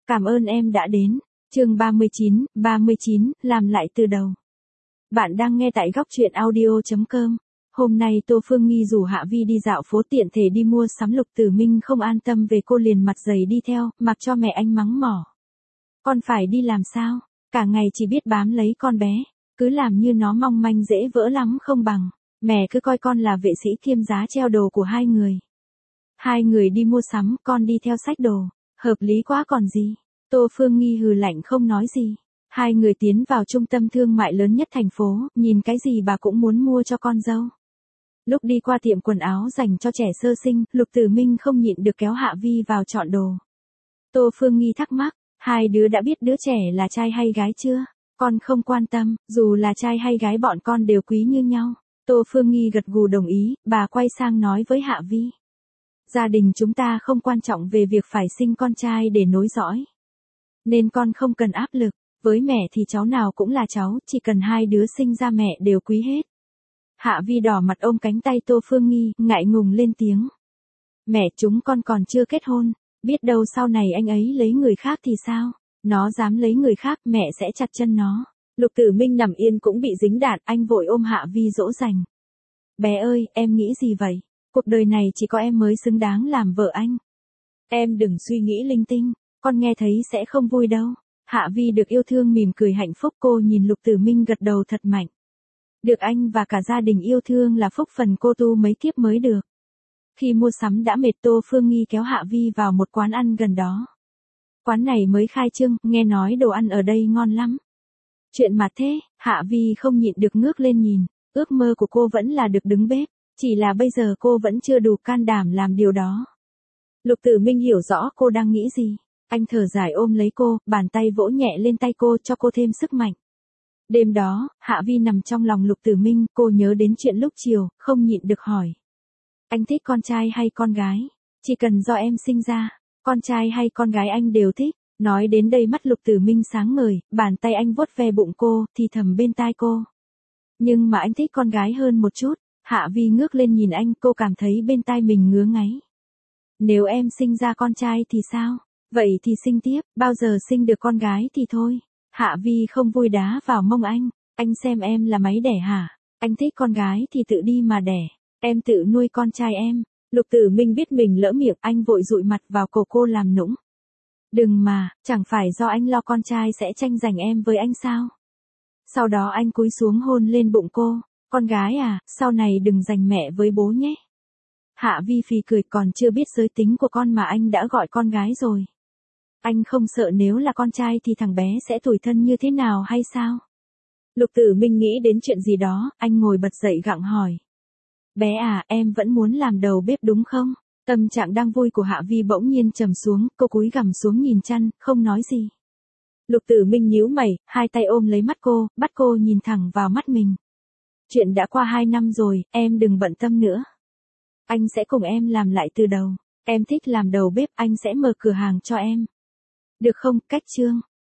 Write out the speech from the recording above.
Cảm ơn em đã đến. Chương 39, làm lại từ đầu. Bạn đang nghe tại góc truyện audio.com. Hôm nay Tô Phương Nghi rủ Hạ Vi đi dạo phố tiện thể đi mua sắm. Lục Tử Minh không an tâm về cô liền mặt dày đi theo, mặc cho mẹ anh mắng mỏ. Con phải đi làm sao? Cả ngày chỉ biết bám lấy con bé, cứ làm như nó mong manh dễ vỡ lắm không bằng. Mẹ cứ coi con là vệ sĩ kiêm giá treo đồ của hai người. Hai người đi mua sắm, con đi theo xách đồ, hợp lý quá còn gì. Tô Phương Nghi hừ lạnh không nói gì. Hai người tiến vào trung tâm thương mại lớn nhất thành phố, nhìn cái gì bà cũng muốn mua cho con dâu. Lúc đi qua tiệm quần áo dành cho trẻ sơ sinh, Lục Tử Minh không nhịn được kéo Hạ Vi vào chọn đồ. Tô Phương Nghi thắc mắc, hai đứa đã biết đứa trẻ là trai hay gái chưa? Con không quan tâm, dù là trai hay gái bọn con đều quý như nhau. Tô Phương Nghi gật gù đồng ý, bà quay sang nói với Hạ Vi. Gia đình chúng ta không quan trọng về việc phải sinh con trai để nối dõi. Nên con không cần áp lực, với mẹ thì cháu nào cũng là cháu, chỉ cần hai đứa sinh ra mẹ đều quý hết. Hạ Vi đỏ mặt ôm cánh tay Tô Phương Nghi, ngại ngùng lên tiếng. Mẹ chúng con còn chưa kết hôn, biết đâu sau này anh ấy lấy người khác thì sao? Nó dám lấy người khác, mẹ sẽ chặt chân nó. Lục Tử Minh nằm yên cũng bị dính đạn, anh vội ôm Hạ Vi dỗ dành. Bé ơi, em nghĩ gì vậy? Cuộc đời này chỉ có em mới xứng đáng làm vợ anh. Em đừng suy nghĩ linh tinh, con nghe thấy sẽ không vui đâu. Hạ Vi được yêu thương mỉm cười hạnh phúc, cô nhìn Lục Tử Minh gật đầu thật mạnh. Được anh và cả gia đình yêu thương là phúc phần cô tu mấy kiếp mới được. Khi mua sắm đã mệt, Tô Phương Nghi kéo Hạ Vi vào một quán ăn gần đó. Quán này mới khai trương, nghe nói đồ ăn ở đây ngon lắm. Chuyện mà thế, Hạ Vi không nhịn được ngước lên nhìn, ước mơ của cô vẫn là được đứng bếp, chỉ là bây giờ cô vẫn chưa đủ can đảm làm điều đó. Lục Tử Minh hiểu rõ cô đang nghĩ gì, anh thở dài ôm lấy cô, bàn tay vỗ nhẹ lên tay cô cho cô thêm sức mạnh. Đêm đó, Hạ Vi nằm trong lòng Lục Tử Minh, cô nhớ đến chuyện lúc chiều, không nhịn được hỏi. Anh thích con trai hay con gái? Chỉ cần do em sinh ra, con trai hay con gái anh đều thích. Nói đến đây mắt Lục Tử Minh sáng ngời, bàn tay anh vuốt ve bụng cô, thì thầm bên tai cô. Nhưng mà anh thích con gái hơn một chút. Hạ Vi ngước lên nhìn anh, cô cảm thấy bên tai mình ngứa ngáy. Nếu em sinh ra con trai thì sao? Vậy thì sinh tiếp, bao giờ sinh được con gái thì thôi. Hạ Vi không vui đá vào mông anh xem em là máy đẻ hả? Anh thích con gái thì tự đi mà đẻ, em tự nuôi con trai em. Lục Tử Minh biết mình lỡ miệng, anh vội dụi mặt vào cổ cô làm nũng. Đừng mà, chẳng phải do anh lo con trai sẽ tranh giành em với anh sao? Sau đó anh cúi xuống hôn lên bụng cô. Con gái à, sau này đừng giành mẹ với bố nhé. Hạ Vi phì cười, còn chưa biết giới tính của con mà anh đã gọi con gái rồi. Anh không sợ nếu là con trai thì thằng bé sẽ tủi thân như thế nào hay sao? Lục Tử Minh nghĩ đến chuyện gì đó, anh ngồi bật dậy gặng hỏi. Bé à, em vẫn muốn làm đầu bếp đúng không? Tâm trạng đang vui của Hạ Vi bỗng nhiên trầm xuống, cô cúi gằm xuống nhìn chăn, không nói gì. Lục Tử Minh nhíu mày, hai tay ôm lấy mắt cô, bắt cô nhìn thẳng vào mắt mình. Chuyện đã qua 2 năm rồi, em đừng bận tâm nữa. Anh sẽ cùng em làm lại từ đầu. Em thích làm đầu bếp, anh sẽ mở cửa hàng cho em. Được không? Cách chương.